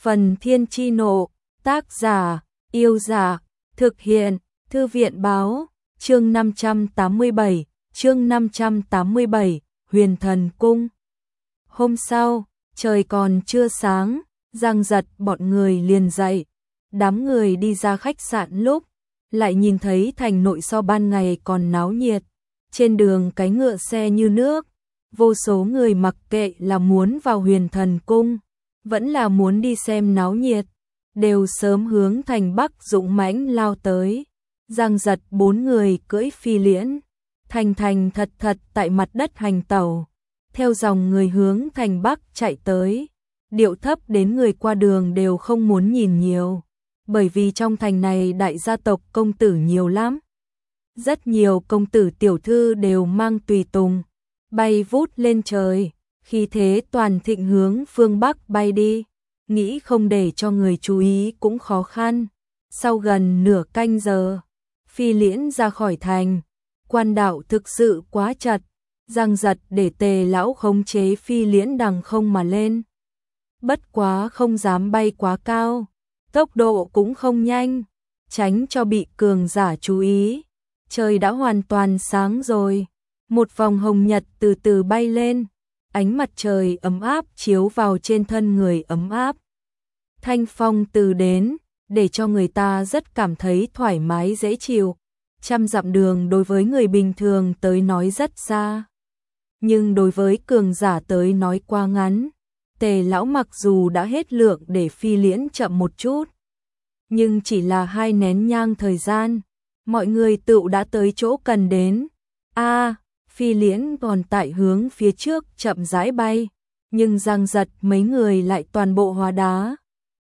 Phần Thiên Chi Nộ, tác giả, Yêu Dạ, thực hiện, Thư viện Báo, chương 587, Huyền Thần Cung. Hôm sau, trời còn chưa sáng, Giang Giật bọn người liền dậy. Đám người đi ra khách sạn lúc, lại nhìn thấy thành nội so ban ngày còn náo nhiệt. Trên đường cái ngựa xe như nước, vô số người mặc kệ là muốn vào Huyền Thần Cung, vẫn là muốn đi xem náo nhiệt, đều sớm hướng thành Bắc dũng mãnh lao tới. Giang Giật 4 người cưỡi phi liễn, thành thật tại mặt đất hành tẩu, theo dòng người hướng thành Bắc chạy tới, điệu thấp đến người qua đường đều không muốn nhìn nhiều, bởi vì trong thành này đại gia tộc công tử nhiều lắm. Rất nhiều công tử tiểu thư đều mang tùy tùng, bay vút lên trời, khí thế toàn thịnh hướng phương Bắc bay đi, nghĩ không để cho người chú ý cũng khó khăn. Sau gần nửa canh giờ, phi liễn ra khỏi thành, quan đạo thực sự quá chật, Giang Giật để Tề lão khống chế phi liễn đằng không mà lên. Bất quá không dám bay quá cao, tốc độ cũng không nhanh, tránh cho bị cường giả chú ý. Trời đã hoàn toàn sáng rồi, một vòng hồng nhật từ từ bay lên, ánh mặt trời ấm áp chiếu vào trên thân người ấm áp. Thanh phong từ đến, để cho người ta rất cảm thấy thoải mái dễ chịu. Trăm dặm đường đối với người bình thường tới nói rất xa, nhưng đối với cường giả tới nói quá ngắn. Tề lão mặc dù đã hết lượng để phi liễn chậm một chút, nhưng chỉ là 2 nén nhang thời gian, mọi người tựu đã tới chỗ cần đến. Phi liễn còn tại hướng phía trước chậm rãi bay, nhưng Giang Giật mấy người lại toàn bộ hóa đá.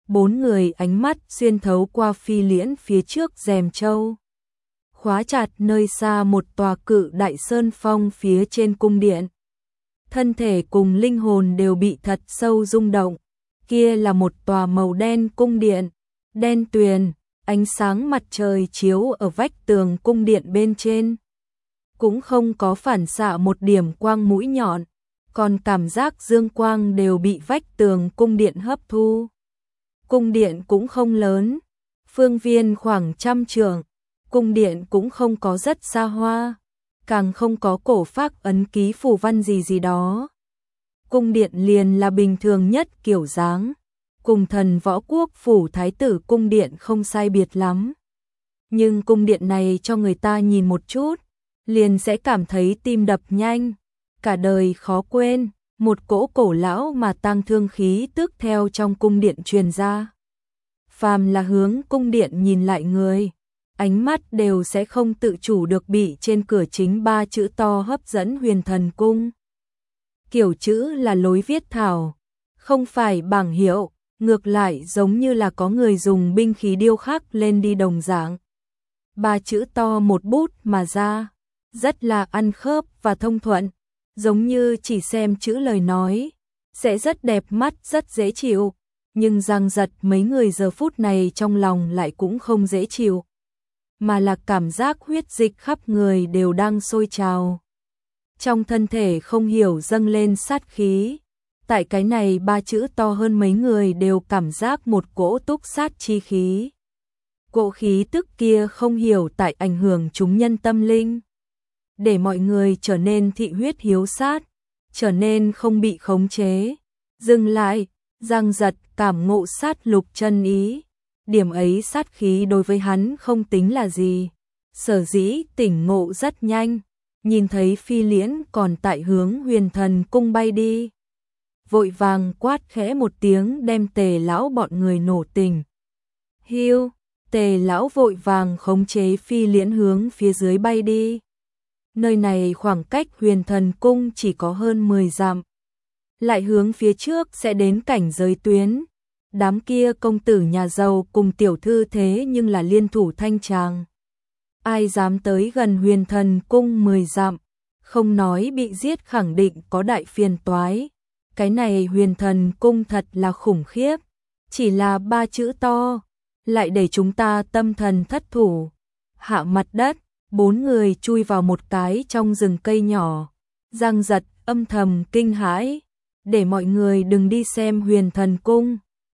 4 người ánh mắt xuyên thấu qua phi liễn phía trước rèm châu, khóa chặt nơi xa một tòa cự đại sơn phong phía trên cung điện. Thân thể cùng linh hồn đều bị thật sâu rung động. Kia là một tòa màu đen cung điện, đen tuyền, ánh sáng mặt trời chiếu ở vách tường cung điện bên trên, cũng không có phản xạ một điểm quang mũi nhọn, còn cảm giác dương quang đều bị vách tường cung điện hấp thu. Cung điện cũng không lớn, phương viên khoảng 100 trượng, cung điện cũng không có rất xa hoa, càng không có cổ phác ấn ký phù văn gì đó. Cung điện liền là bình thường nhất kiểu dáng, cùng Thần Võ Quốc phủ thái tử cung điện không sai biệt lắm. Nhưng cung điện này cho người ta nhìn một chút, liền sẽ cảm thấy tim đập nhanh, cả đời khó quên. Một cỗ cổ lão mà tang thương khí tức theo trong cung điện truyền ra. Phàm là hướng cung điện nhìn lại người, ánh mắt đều sẽ không tự chủ được bị trên cửa chính 3 chữ to hấp dẫn Huyền Thần Cung. Kiểu chữ là lối viết thảo, không phải bảng hiệu, ngược lại giống như là có người dùng binh khí điêu khắc lên đi đồng dạng. 3 chữ to một bút mà ra, rất là ăn khớp và thông thuận, giống như chỉ xem chữ lời nói, sẽ rất đẹp mắt, rất dễ chịu. Nhưng Giang Giật mấy người giờ phút này trong lòng lại cũng không dễ chịu, mà là cảm giác huyết dịch khắp người đều đang sôi trào. Trong thân thể không hiểu dâng lên sát khí. Tại cái này 3 chữ to hơn mấy người đều cảm giác một cỗ túc sát chi khí. Cỗ khí tức kia không hiểu tại ảnh hưởng chúng nhân tâm linh, để mọi người trở nên thị huyết hiếu sát, trở nên không bị khống chế. Dừng lại, Giang Giật cảm ngộ sát lục chân ý. Điểm ấy sát khí đối với hắn không tính là gì. Sở dĩ tỉnh ngộ rất nhanh, nhìn thấy phi liễn còn tại hướng Huyền Thần Cung bay đi, vội vàng quát khẽ một tiếng đem Tề lão bọn người nổ tỉnh. Hiu, Tề lão vội vàng khống chế phi liễn hướng phía dưới bay đi. Nơi này khoảng cách Huyền Thần Cung chỉ có hơn 10 dặm. Lại hướng phía trước sẽ đến cảnh giới tuyến. Đám kia công tử nhà giàu cùng tiểu thư thế nhưng là liên thủ thanh tràng. Ai dám tới gần Huyền Thần Cung 10 dặm, không nói bị giết khẳng định có đại phiền toái. Cái này Huyền Thần Cung thật là khủng khiếp. Chỉ là 3 chữ to, lại để chúng ta tâm thần thất thủ. Hạ mặt đất, 4 người chui vào một cái trong rừng cây nhỏ. Giang Giật âm thầm kinh hãi, để mọi người đừng đi xem Huyền Thần Cung.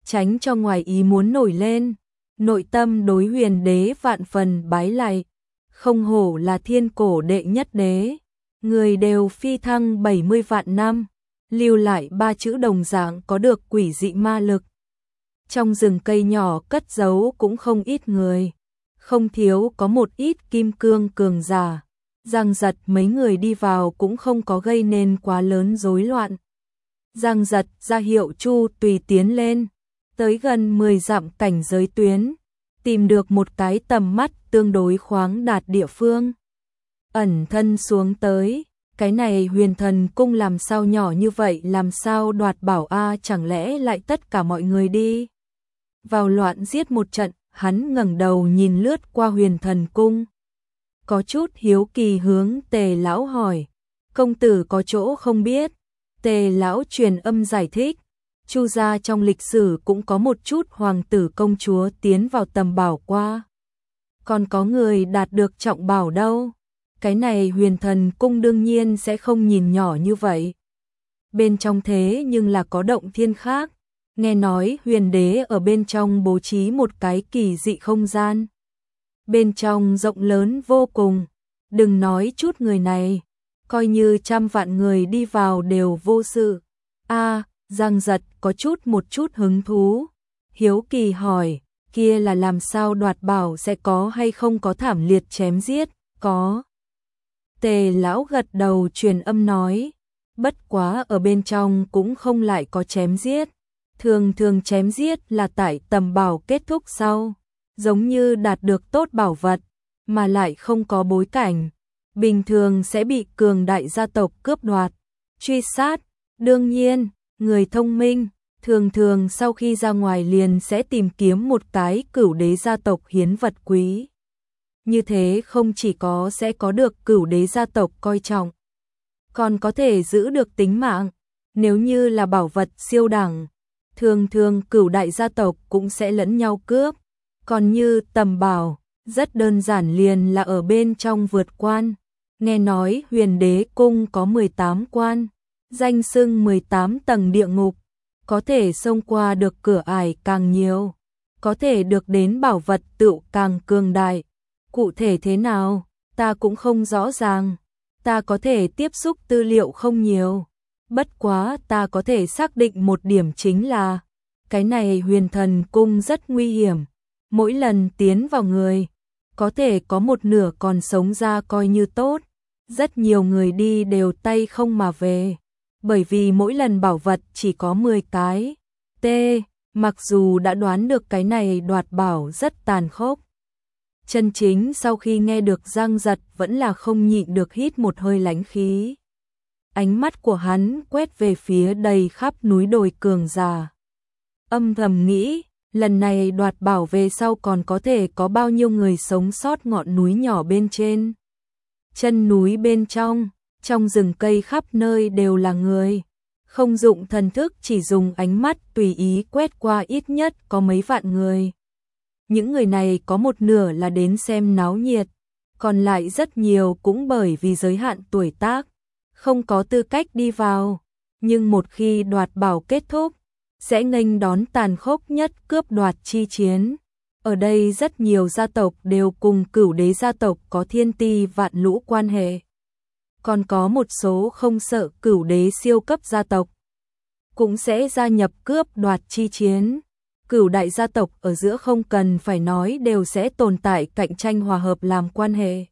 tránh cho ngoài ý muốn nổi lên. Nội tâm đối Huyền đế vạn phần bái lạy, không hổ là thiên cổ đệ nhất đế, người đều phi thăng 70 vạn năm, lưu lại 3 chữ đồng dạng có được quỷ dị ma lực. Trong rừng cây nhỏ cất giấu cũng không ít người, không thiếu có một ít kim cương cường giả. Giang Giật mấy người đi vào cũng không có gây nên quá lớn rối loạn. Giang Giật ra hiệu Chu Tùy tiến lên, tới gần 10 dặm cảnh giới tuyến, tìm được một cái tầm mắt tương đối khoáng đạt địa phương. Ẩn thân xuống tới, cái này Huyền Thần Cung làm sao nhỏ như vậy, làm sao đoạt bảo chẳng lẽ lại tất cả mọi người đi vào loạn giết một trận. Hắn ngẩng đầu nhìn lướt qua Huyền Thần Cung, có chút hiếu kỳ hướng Tề lão hỏi, công tử có chỗ không biết? Tề lão truyền âm giải thích, Chu gia trong lịch sử cũng có một chút hoàng tử công chúa tiến vào tầm bảo qua, còn có người đạt được trọng bảo đâu. Cái này Huyền Thần Cung đương nhiên sẽ không nhìn nhỏ như vậy, bên trong thế nhưng là có động thiên khác. Nghe nói Huyền đế ở bên trong bố trí một cái kỳ dị không gian, bên trong rộng lớn vô cùng, đừng nói chút người này, coi như 100 vạn người đi vào đều vô sự. Giang Giật có một chút hứng thú, hiếu kỳ hỏi, kia là làm sao đoạt bảo, sẽ có hay không có thảm liệt chém giết? Có. Tề lão gật đầu truyền âm nói, bất quá ở bên trong cũng không lại có chém giết. Thường thường chém giết là tại tầm bảo kết thúc sau, giống như đạt được tốt bảo vật, mà lại không có bối cảnh, bình thường sẽ bị cường đại gia tộc cướp đoạt, truy sát. Đương nhiên, người thông minh, thường thường sau khi ra ngoài liền sẽ tìm kiếm một cái cửu đế gia tộc hiến vật quý. Như thế không chỉ có sẽ có được cửu đế gia tộc coi trọng, còn có thể giữ được tính mạng. Nếu như là bảo vật siêu đẳng, thường thường cửu đại gia tộc cũng sẽ lẫn nhau cướp. Còn như tầm bảo, rất đơn giản, liền là ở bên trong vượt quan. Nghe nói Huyền đế cung có 18 quan, danh xưng 18 tầng địa ngục, có thể xông qua được cửa ải càng nhiều, có thể được đến bảo vật tựu càng cường đại. Cụ thể thế nào, ta cũng không rõ ràng, ta có thể tiếp xúc tư liệu không nhiều. Bất quá ta có thể xác định một điểm, chính là cái này Huyền Thần Cung rất nguy hiểm, mỗi lần tiến vào người có thể có một nửa còn sống ra coi như tốt, rất nhiều người đi đều tay không mà về, bởi vì mỗi lần bảo vật chỉ có 10 cái. Mặc dù đã đoán được cái này đoạt bảo rất tàn khốc, chân chính sau khi nghe được Giang Giật vẫn là không nhịn được hít một hơi lãnh khí. Ánh mắt của hắn quét về phía đầy khắp núi đồi cường giả, âm thầm nghĩ, lần này đoạt bảo về sau còn có thể có bao nhiêu người sống sót ngọn núi nhỏ bên trên. Chân núi bên trong rừng cây khắp nơi đều là người, không dụng thần thức, chỉ dùng ánh mắt tùy ý quét qua ít nhất có mấy vạn người. Những người này có một nửa là đến xem náo nhiệt, còn lại rất nhiều cũng bởi vì giới hạn tuổi tác, không có tư cách đi vào. Nhưng một khi đoạt bảo kết thúc, sẽ nghênh đón tàn khốc nhất cướp đoạt chi chiến. Ở đây rất nhiều gia tộc đều cùng cửu đế gia tộc có thiên ti vạn lũ quan hệ. Còn có một số không sợ cửu đế siêu cấp gia tộc cũng sẽ gia nhập cướp đoạt chi chiến. Cửu đại gia tộc ở giữa không cần phải nói đều sẽ tồn tại cạnh tranh hòa hợp làm quan hệ.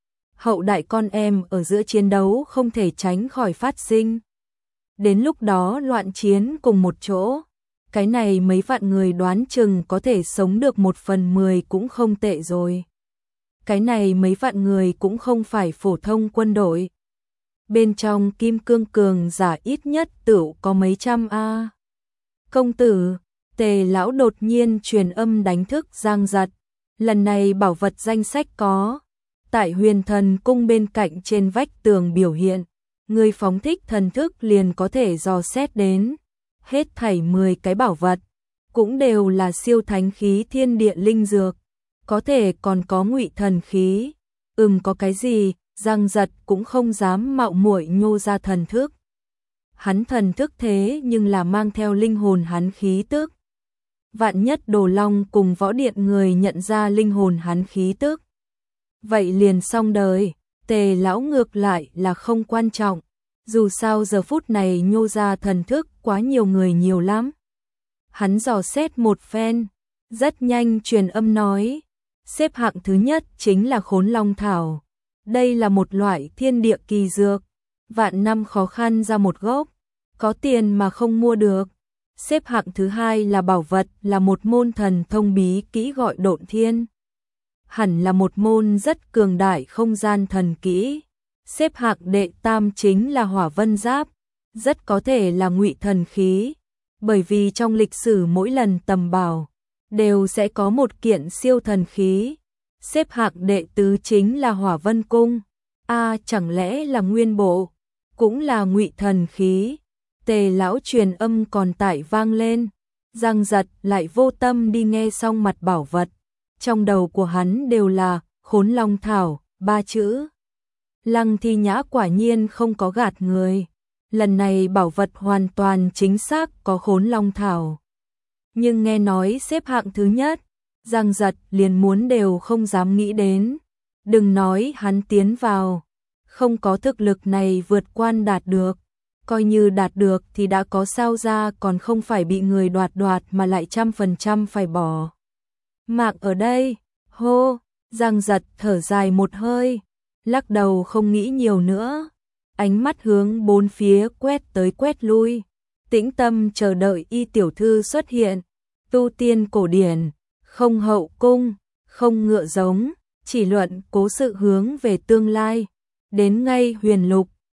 Hậu đại con em ở giữa chiến đấu không thể tránh khỏi phát sinh. Đến lúc đó loạn chiến cùng một chỗ, cái này mấy vạn người đoán chừng có thể sống được 1/10 cũng không tệ rồi. Cái này mấy vạn người cũng không phải phổ thông quân đội. Bên trong kim cương cường giả ít nhất tựu có mấy trăm a. Công tử, Tề lão đột nhiên truyền âm đánh thức Giang Giật. Lần này bảo vật danh sách có tại Huyền Thần Cung bên cạnh trên vách tường biểu hiện, người phóng thích thần thức liền có thể dò xét đến. Hết thảy 10 cái bảo vật, cũng đều là siêu thánh khí thiên địa linh dược, có thể còn có ngụy thần khí. Có cái gì, Giang Giật cũng không dám mạo muội nhô ra thần thức. Hắn thần thức thế nhưng là mang theo linh hồn hắn khí tức. vạn nhất Đồ Long cùng Võ Điện người nhận ra linh hồn hắn khí tức. Vậy liền xong đời, Tề lão ngược lại là không quan trọng, dù sao giờ phút này nhô ra thần thức quá nhiều người nhiều lắm. Hắn dò xét một phen, rất nhanh truyền âm nói, xếp hạng thứ nhất chính là Khốn Long Thảo. Đây là một loại thiên địa kỳ dược, vạn năm khó khăn ra một gốc, có tiền mà không mua được. Xếp hạng thứ hai là bảo vật, là một môn thần thông bí kỹ gọi Độn Thiên. Hẳn là một môn rất cường đại không gian thần kỹ. Xếp hạng đệ tam chính là Hỏa Vân Giáp, rất có thể là ngụy thần khí, bởi vì trong lịch sử mỗi lần tầm bảo đều sẽ có một kiện siêu thần khí. Xếp hạng đệ tứ chính là Hỏa Vân Cung. Chẳng lẽ là nguyên bộ, cũng là ngụy thần khí. Tề lão truyền âm còn tại vang lên, Giang Giật lại vô tâm đi nghe xong mặt bảo vật. Trong đầu của hắn đều là Khốn Long Thảo, 3 chữ. Lăng Thi Nhã quả nhiên không có gạt người. Lần này bảo vật hoàn toàn chính xác có Khốn Long Thảo. Nhưng nghe nói xếp hạng thứ nhất, Giang Giật liền muốn đều không dám nghĩ đến. Đừng nói hắn tiến vào, không có thực lực này vượt quan đạt được. Coi như đạt được thì đã có sao ra, còn không phải bị người đoạt mà lại 100% phải bỏ mạng ở đây. Hô, Giang Giật thở dài một hơi, lắc đầu không nghĩ nhiều nữa, ánh mắt hướng bốn phía quét tới quét lui, tĩnh tâm chờ đợi Y tiểu thư xuất hiện. Tu tiên cổ điển, không hậu cung, không ngựa giống, chỉ luận cố sự hướng về tương lai. Đến ngay huyền lục,